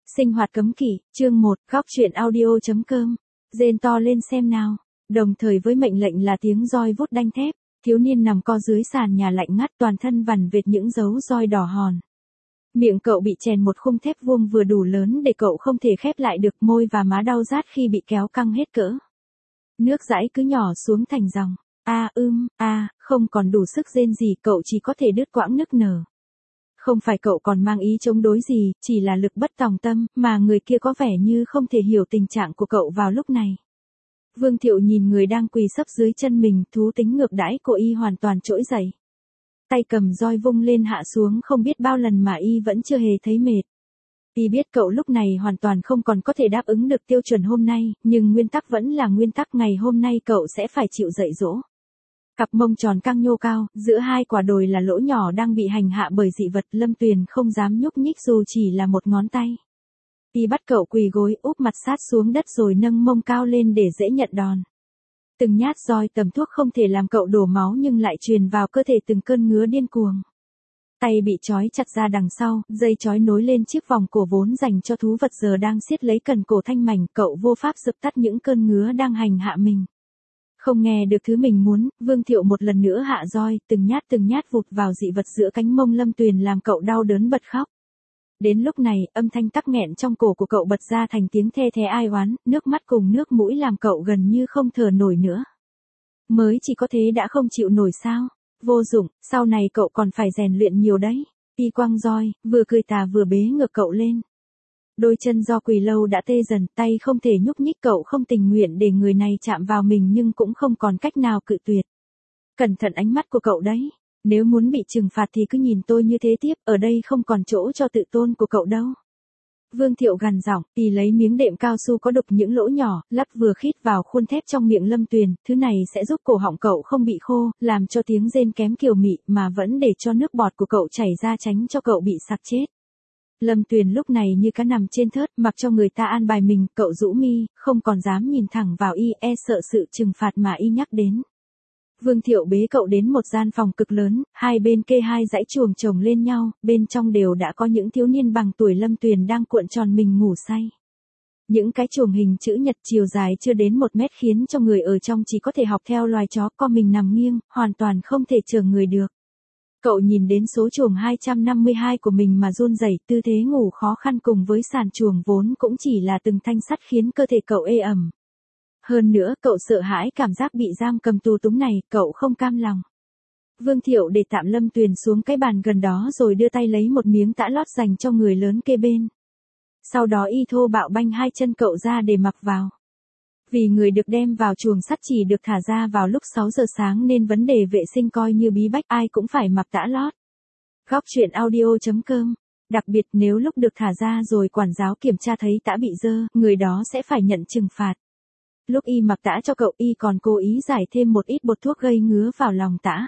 Sinh hoạt cấm kỵ, chương 1, góc truyện audio.com. Rên to lên xem nào. Đồng thời với mệnh lệnh là tiếng roi vút đanh thép, thiếu niên nằm co dưới sàn nhà lạnh ngắt, toàn thân vằn vệt những dấu roi đỏ hòn. Miệng cậu bị chèn một khung thép vuông vừa đủ lớn để cậu không thể khép lại được, môi và má đau rát khi bị kéo căng hết cỡ. Nước dãi cứ nhỏ xuống thành dòng. Không còn đủ sức rên gì, cậu chỉ có thể đứt quãng nức nở. Không phải cậu còn mang ý chống đối gì, chỉ là lực bất tòng tâm, mà người kia có vẻ như không thể hiểu tình trạng của cậu vào lúc này. Vương Thiệu nhìn người đang quỳ sấp dưới chân mình, thú tính ngược đãi của y hoàn toàn trỗi dậy. Tay cầm roi vung lên hạ xuống không biết bao lần mà y vẫn chưa hề thấy mệt. Y biết cậu lúc này hoàn toàn không còn có thể đáp ứng được tiêu chuẩn hôm nay, nhưng nguyên tắc vẫn là nguyên tắc, ngày hôm nay cậu sẽ phải chịu dạy dỗ. Cặp mông tròn căng nhô cao, giữa hai quả đồi là lỗ nhỏ đang bị hành hạ bởi dị vật, Lâm Tuyền không dám nhúc nhích dù chỉ là một ngón tay. Y bắt cậu quỳ gối, úp mặt sát xuống đất rồi nâng mông cao lên để dễ nhận đòn. Từng nhát roi tầm thuốc không thể làm cậu đổ máu nhưng lại truyền vào cơ thể từng cơn ngứa điên cuồng. Tay bị trói chặt ra đằng sau, dây trói nối lên chiếc vòng cổ vốn dành cho thú vật giờ đang siết lấy cần cổ thanh mảnh, cậu vô pháp dập tắt những cơn ngứa đang hành hạ mình. Không nghe được thứ mình muốn, Vương Thiệu một lần nữa hạ roi, từng nhát vụt vào dị vật giữa cánh mông Lâm Tuyền làm cậu đau đớn bật khóc. Đến lúc này, âm thanh tắc nghẹn trong cổ của cậu bật ra thành tiếng the thé ai oán, nước mắt cùng nước mũi làm cậu gần như không thở nổi nữa. Mới chỉ có thế đã không chịu nổi sao? Vô dụng, sau này cậu còn phải rèn luyện nhiều đấy. Y quăng roi, vừa cười tà vừa bế ngược cậu lên. Đôi chân do quỳ lâu đã tê dần, tay không thể nhúc nhích, cậu không tình nguyện để người này chạm vào mình nhưng cũng không còn cách nào cự tuyệt. Cẩn thận ánh mắt của cậu đấy. Nếu muốn bị trừng phạt thì cứ nhìn tôi như thế tiếp, ở đây không còn chỗ cho tự tôn của cậu đâu. Vương Thiệu gằn giọng, y lấy miếng đệm cao su có đục những lỗ nhỏ, lắp vừa khít vào khuôn thép trong miệng Lâm Tuyền, thứ này sẽ giúp cổ họng cậu không bị khô, làm cho tiếng rên kém kiều mị, mà vẫn để cho nước bọt của cậu chảy ra tránh cho cậu bị sặc chết. Lâm Tuyền lúc này như cá nằm trên thớt, mặc cho người ta an bài mình, cậu rũ mi, không còn dám nhìn thẳng vào y, e sợ sự trừng phạt mà y nhắc đến. Vương Thiệu bế cậu đến một gian phòng cực lớn, hai bên kê hai dãy chuồng chồng lên nhau, bên trong đều đã có những thiếu niên bằng tuổi Lâm Tuyền đang cuộn tròn mình ngủ say. Những cái chuồng hình chữ nhật chiều dài chưa đến 1 mét khiến cho người ở trong chỉ có thể học theo loài chó co mình nằm nghiêng, hoàn toàn không thể chở người được. Cậu nhìn đến số chuồng 252 của mình mà run rẩy, tư thế ngủ khó khăn cùng với sàn chuồng vốn cũng chỉ là từng thanh sắt khiến cơ thể cậu ê ẩm. Hơn nữa, cậu sợ hãi cảm giác bị giam cầm tù túng này, cậu không cam lòng. Vương Thiệu để tạm Lâm Tuyền xuống cái bàn gần đó rồi đưa tay lấy một miếng tã lót dành cho người lớn kê bên. Sau đó y thô bạo banh hai chân cậu ra để mặc vào. Vì người được đem vào chuồng sắt chỉ được thả ra vào lúc 6 giờ sáng nên vấn đề vệ sinh coi như bí bách, ai cũng phải mặc tã lót. Góc truyện audio.com. Đặc biệt nếu lúc được thả ra rồi quản giáo kiểm tra thấy tã bị dơ, người đó sẽ phải nhận trừng phạt. Lúc y mặc tã cho cậu, y còn cố ý giải thêm một ít bột thuốc gây ngứa vào lòng tã.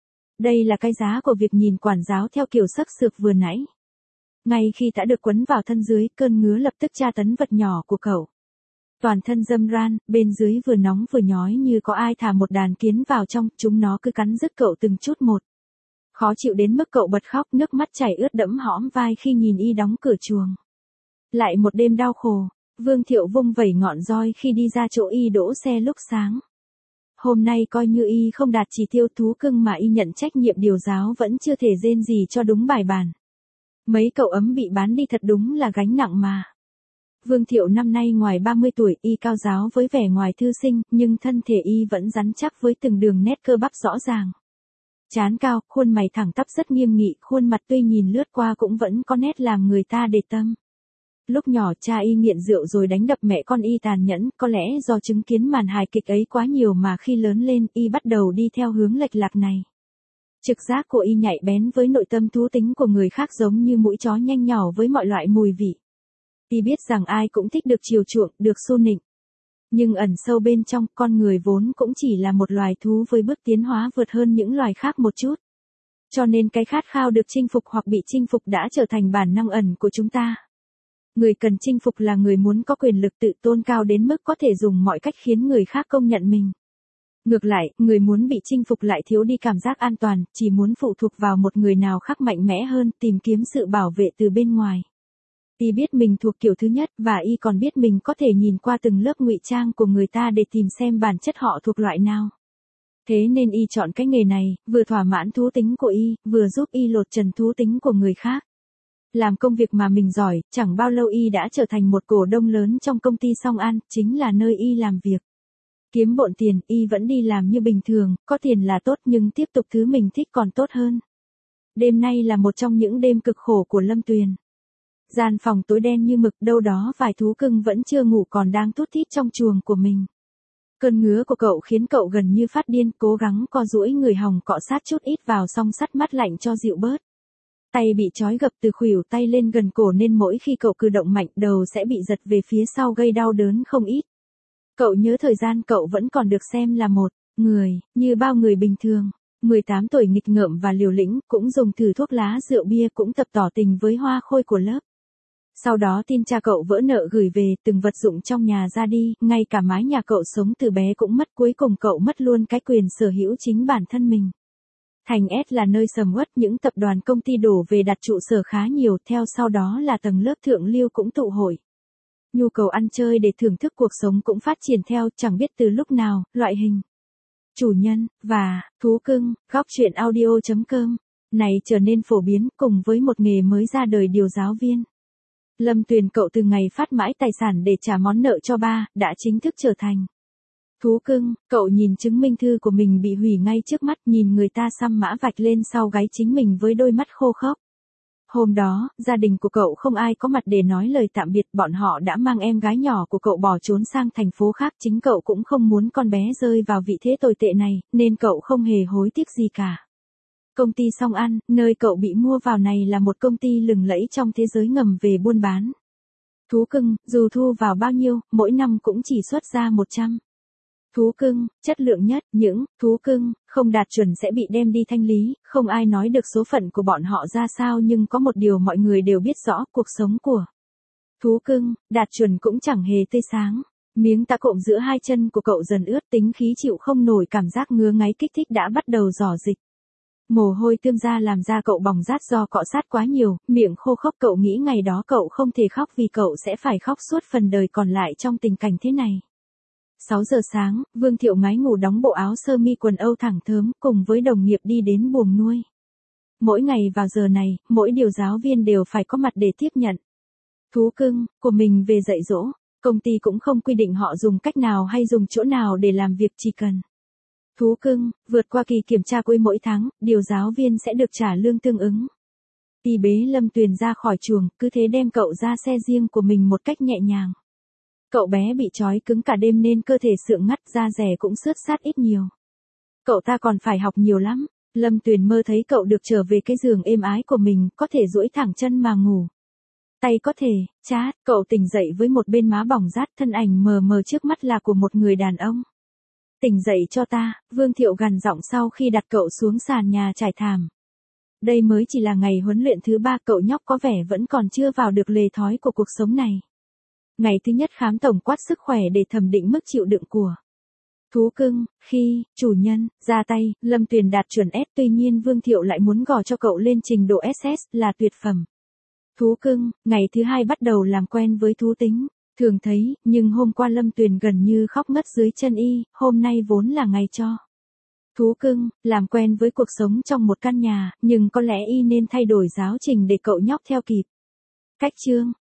Đây là cái giá của việc nhìn quản giáo theo kiểu sắc sược vừa nãy. Ngay khi tã được quấn vào thân dưới, cơn ngứa lập tức tra tấn vật nhỏ của cậu. Toàn thân râm ran, bên dưới vừa nóng vừa nhói như có ai thả một đàn kiến vào trong, chúng nó cứ cắn rứt cậu từng chút một. Khó chịu đến mức cậu bật khóc, nước mắt chảy ướt đẫm hõm vai khi nhìn y đóng cửa chuồng. Lại một đêm đau khổ. Vương Thiệu vung vẩy ngọn roi khi đi ra chỗ y đỗ xe lúc sáng. Hôm nay coi như y không đạt chỉ tiêu thú cưng mà y nhận trách nhiệm điều giáo vẫn chưa thể rên gì cho đúng bài bản. Mấy cậu ấm bị bán đi thật đúng là gánh nặng mà. Vương Thiệu năm nay ngoài 30 tuổi, y cao giáo với vẻ ngoài thư sinh, nhưng thân thể y vẫn rắn chắc với từng đường nét cơ bắp rõ ràng. Trán cao, khuôn mày thẳng tắp rất nghiêm nghị, khuôn mặt tuy nhìn lướt qua cũng vẫn có nét làm người ta để tâm. Lúc nhỏ cha y nghiện rượu rồi đánh đập mẹ con y tàn nhẫn, có lẽ do chứng kiến màn hài kịch ấy quá nhiều mà khi lớn lên y bắt đầu đi theo hướng lệch lạc này. Trực giác của y nhạy bén với nội tâm thú tính của người khác giống như mũi chó nhanh nhỏ với mọi loại mùi vị. Y biết rằng ai cũng thích được chiều chuộng, được xu nịnh. Nhưng ẩn sâu bên trong, con người vốn cũng chỉ là một loài thú với bước tiến hóa vượt hơn những loài khác một chút. Cho nên cái khát khao được chinh phục hoặc bị chinh phục đã trở thành bản năng ẩn của chúng ta. Người cần chinh phục là người muốn có quyền lực tự tôn cao đến mức có thể dùng mọi cách khiến người khác công nhận mình. Ngược lại, người muốn bị chinh phục lại thiếu đi cảm giác an toàn, chỉ muốn phụ thuộc vào một người nào khác mạnh mẽ hơn, tìm kiếm sự bảo vệ từ bên ngoài. Y biết mình thuộc kiểu thứ nhất và Y còn biết mình có thể nhìn qua từng lớp ngụy trang của người ta để tìm xem bản chất họ thuộc loại nào. Thế nên Y chọn cái nghề này, vừa thỏa mãn thú tính của Y, vừa giúp Y lột trần thú tính của người khác. Làm công việc mà mình giỏi, chẳng bao lâu Y đã trở thành một cổ đông lớn trong công ty Song An, chính là nơi Y làm việc. Kiếm bộn tiền, Y vẫn đi làm như bình thường, có tiền là tốt nhưng tiếp tục thứ mình thích còn tốt hơn. Đêm nay là một trong những đêm cực khổ của Lâm Tuyền. Gian phòng tối đen như mực, đâu đó vài thú cưng vẫn chưa ngủ còn đang thút thít trong chuồng của mình. Cơn ngứa của cậu khiến cậu gần như phát điên, cố gắng co duỗi người hòng cọ sát chút ít vào song sắt mắt lạnh cho dịu bớt. Tay bị trói gập từ khuỷu tay lên gần cổ nên mỗi khi cậu cử động mạnh đầu sẽ bị giật về phía sau gây đau đớn không ít. Cậu nhớ thời gian cậu vẫn còn được xem là một người, như bao người bình thường. 18 tuổi nghịch ngợm và liều lĩnh, cũng dùng thử thuốc lá rượu bia, cũng tập tỏ tình với hoa khôi của lớp. Sau đó tin cha cậu vỡ nợ gửi về từng vật dụng trong nhà ra đi, ngay cả mái nhà cậu sống từ bé cũng mất, cuối cùng cậu mất luôn cái quyền sở hữu chính bản thân mình. Thành S là nơi sầm uất, những tập đoàn công ty đổ về đặt trụ sở khá nhiều, theo sau đó là tầng lớp thượng lưu cũng tụ hội. Nhu cầu ăn chơi để thưởng thức cuộc sống cũng phát triển theo, chẳng biết từ lúc nào, loại hình chủ nhân và thú cưng, góc truyện audio.com này trở nên phổ biến cùng với một nghề mới ra đời, điều giáo viên. Lâm Tuyền, cậu từ ngày phát mãi tài sản để trả món nợ cho ba, đã chính thức trở thành thú cưng. Cậu nhìn chứng minh thư của mình bị hủy ngay trước mắt, nhìn người ta xăm mã vạch lên sau gáy chính mình với đôi mắt khô khốc. Hôm đó, gia đình của cậu không ai có mặt để nói lời tạm biệt, bọn họ đã mang em gái nhỏ của cậu bỏ trốn sang thành phố khác, chính cậu cũng không muốn con bé rơi vào vị thế tồi tệ này, nên cậu không hề hối tiếc gì cả. Công ty Song An, nơi cậu bị mua vào này là một công ty lừng lẫy trong thế giới ngầm về buôn bán thú cưng, dù thu vào bao nhiêu, mỗi năm cũng chỉ xuất ra 100 thú cưng, chất lượng nhất, những thú cưng không đạt chuẩn sẽ bị đem đi thanh lý, không ai nói được số phận của bọn họ ra sao, nhưng có một điều mọi người đều biết rõ, cuộc sống của thú cưng đạt chuẩn cũng chẳng hề tươi sáng. Miếng tã cộm giữa hai chân của cậu dần ướt, tính khí chịu không nổi cảm giác ngứa ngáy kích thích đã bắt đầu rỏ dịch. Mồ hôi tươm ra làm da cậu bỏng rát do cọ sát quá nhiều, miệng khô khốc, cậu nghĩ ngày đó cậu không thể khóc vì cậu sẽ phải khóc suốt phần đời còn lại trong tình cảnh thế này. 6 giờ sáng, Vương Thiệu ngái ngủ đóng bộ áo sơ mi quần âu thẳng thớm cùng với đồng nghiệp đi đến buồng nuôi. Mỗi ngày vào giờ này, mỗi điều giáo viên đều phải có mặt để tiếp nhận thú cưng của mình về dạy dỗ. Công ty cũng không quy định họ dùng cách nào hay dùng chỗ nào để làm việc, chỉ cần thú cưng vượt qua kỳ kiểm tra cuối mỗi tháng, điều giáo viên sẽ được trả lương tương ứng. Y bế Lâm Tuyền ra khỏi chuồng, cứ thế đem cậu ra xe riêng của mình một cách nhẹ nhàng. Cậu bé bị trói cứng cả đêm nên cơ thể sượng ngắt, da rẻ cũng xước sát ít nhiều. Cậu ta còn phải học nhiều lắm. Lâm Tuyền mơ thấy cậu được trở về cái giường êm ái của mình, có thể duỗi thẳng chân mà ngủ. Tay có thể chát, cậu tỉnh dậy với một bên má bỏng rát, thân ảnh mờ mờ trước mắt là của một người đàn ông. Tỉnh dậy cho ta, Vương Thiệu gằn giọng sau khi đặt cậu xuống sàn nhà trải thảm. Đây mới chỉ là ngày huấn luyện thứ 3, cậu nhóc có vẻ vẫn còn chưa vào được lề thói của cuộc sống này. Ngày thứ nhất khám tổng quát sức khỏe để thẩm định mức chịu đựng của thú cưng, khi chủ nhân ra tay, Lâm Tuyền đạt chuẩn S, tuy nhiên Vương Thiệu lại muốn gò cho cậu lên trình độ SS là tuyệt phẩm thú cưng. Ngày thứ 2 bắt đầu làm quen với thú tính thường thấy, nhưng hôm qua Lâm Tuyền gần như khóc ngất dưới chân Y, hôm nay vốn là ngày cho thú cưng làm quen với cuộc sống trong một căn nhà, nhưng có lẽ Y nên thay đổi giáo trình để cậu nhóc theo kịp. Cách chương